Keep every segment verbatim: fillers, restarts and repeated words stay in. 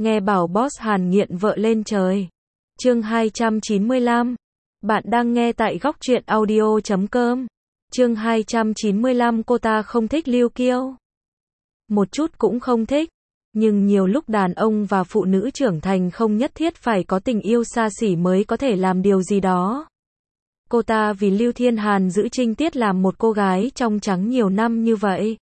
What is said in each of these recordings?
Nghe bảo boss Hàn nghiện vợ lên trời. Chương hai trăm chín mươi lăm. Bạn đang nghe tại góc truyện audio chấm com. Chương hai trăm chín mươi lăm. Cô ta không thích Lưu Kiêu. Một chút cũng không thích. Nhưng nhiều lúc đàn ông và phụ nữ trưởng thành không nhất thiết phải có tình yêu xa xỉ mới có thể làm điều gì đó. Cô ta vì Lưu Thiên Hàn giữ trinh tiết làm một cô gái trong trắng nhiều năm như vậy.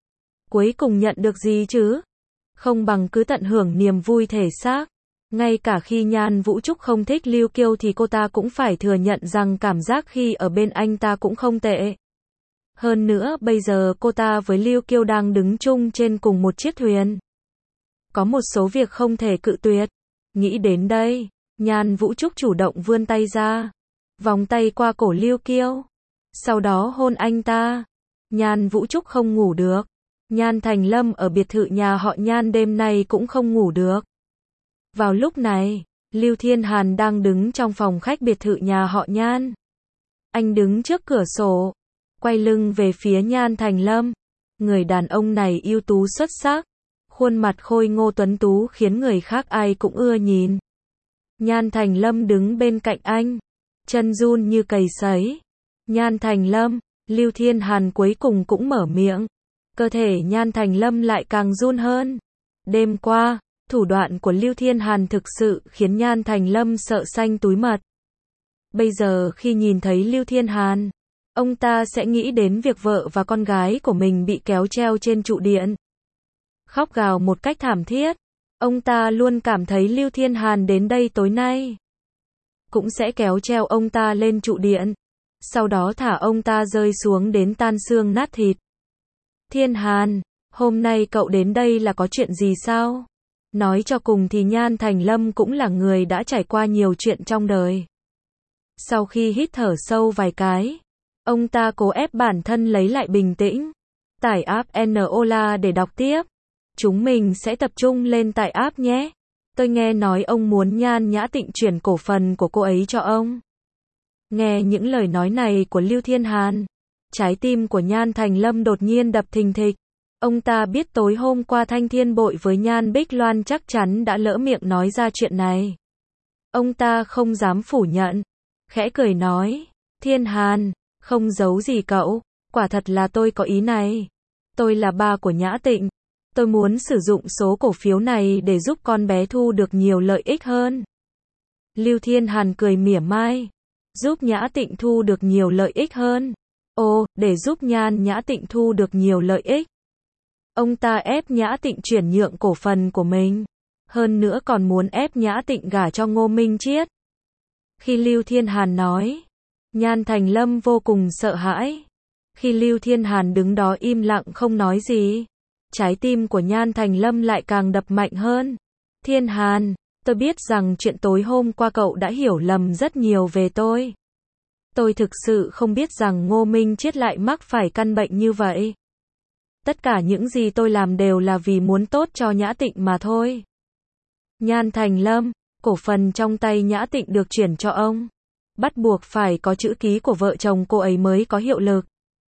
Cuối cùng nhận được gì chứ? Không bằng cứ tận hưởng niềm vui thể xác. Ngay cả khi Nhan Vũ Trúc không thích Lưu Kiêu thì cô ta cũng phải thừa nhận rằng cảm giác khi ở bên anh ta cũng không tệ. Hơn nữa bây giờ cô ta với Lưu Kiêu đang đứng chung trên cùng một chiếc thuyền. Có một số việc không thể cự tuyệt. Nghĩ đến đây, Nhan Vũ Trúc chủ động vươn tay ra, vòng tay qua cổ Lưu Kiêu, sau đó hôn anh ta. Nhan Vũ Trúc không ngủ được. Nhan Thành Lâm ở biệt thự nhà họ Nhan đêm nay cũng không ngủ được. Vào lúc này, Lưu Thiên Hàn đang đứng trong phòng khách biệt thự nhà họ Nhan. Anh đứng trước cửa sổ, quay lưng về phía Nhan Thành Lâm. Người đàn ông này ưu tú xuất sắc, khuôn mặt khôi ngô tuấn tú khiến người khác ai cũng ưa nhìn. Nhan Thành Lâm đứng bên cạnh anh, chân run như cầy sấy. Nhan Thành Lâm, Lưu Thiên Hàn cuối cùng cũng mở miệng. Cơ thể Nhan Thành Lâm lại càng run hơn. Đêm qua, thủ đoạn của Lưu Thiên Hàn thực sự khiến Nhan Thành Lâm sợ xanh túi mật. Bây giờ khi nhìn thấy Lưu Thiên Hàn, ông ta sẽ nghĩ đến việc vợ và con gái của mình bị kéo treo trên trụ điện. Khóc gào một cách thảm thiết. Ông ta luôn cảm thấy Lưu Thiên Hàn đến đây tối nay cũng sẽ kéo treo ông ta lên trụ điện, sau đó thả ông ta rơi xuống đến tan xương nát thịt. Thiên Hàn, hôm nay cậu đến đây là có chuyện gì sao? Nói cho cùng thì Nhan Thành Lâm cũng là người đã trải qua nhiều chuyện trong đời. Sau khi hít thở sâu vài cái, ông ta cố ép bản thân lấy lại bình tĩnh. Tải app Enola để đọc tiếp. Chúng mình sẽ tập trung lên tải app nhé. Tôi nghe nói ông muốn Nhan Nhã Tịnh chuyển cổ phần của cô ấy cho ông. Nghe những lời nói này của Lưu Thiên Hàn, trái tim của Nhan Thành Lâm đột nhiên đập thình thịch. Ông ta biết tối hôm qua Thanh Thiên Bội với Nhan Bích Loan chắc chắn đã lỡ miệng nói ra chuyện này. Ông ta không dám phủ nhận, khẽ cười nói, Thiên Hàn, không giấu gì cậu, quả thật là tôi có ý này. Tôi là ba của Nhã Tịnh. Tôi muốn sử dụng số cổ phiếu này để giúp con bé thu được nhiều lợi ích hơn. Lưu Thiên Hàn cười mỉa mai. Giúp Nhã Tịnh thu được nhiều lợi ích hơn. Ồ, để giúp Nhan Nhã Tịnh thu được nhiều lợi ích. Ông ta ép Nhã Tịnh chuyển nhượng cổ phần của mình. Hơn nữa còn muốn ép Nhã Tịnh gả cho Ngô Minh Chiết. Khi Lưu Thiên Hàn nói, Nhan Thành Lâm vô cùng sợ hãi. Khi Lưu Thiên Hàn đứng đó im lặng không nói gì, trái tim của Nhan Thành Lâm lại càng đập mạnh hơn. Thiên Hàn, tôi biết rằng chuyện tối hôm qua cậu đã hiểu lầm rất nhiều về tôi. Tôi thực sự không biết rằng Ngô Minh Chiết lại mắc phải căn bệnh như vậy. Tất cả những gì tôi làm đều là vì muốn tốt cho Nhã Tịnh mà thôi. Nhan Thành Lâm, cổ phần trong tay Nhã Tịnh được chuyển cho ông. Bắt buộc phải có chữ ký của vợ chồng cô ấy mới có hiệu lực.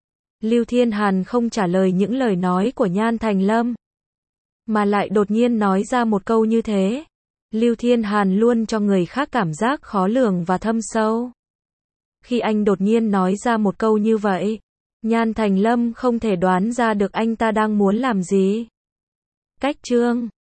Lưu Thiên Hàn không trả lời những lời nói của Nhan Thành Lâm, mà lại đột nhiên nói ra một câu như thế. Lưu Thiên Hàn luôn cho người khác cảm giác khó lường và thâm sâu. Khi anh đột nhiên nói ra một câu như vậy, Nhan Thành Lâm không thể đoán ra được anh ta đang muốn làm gì. Cách chương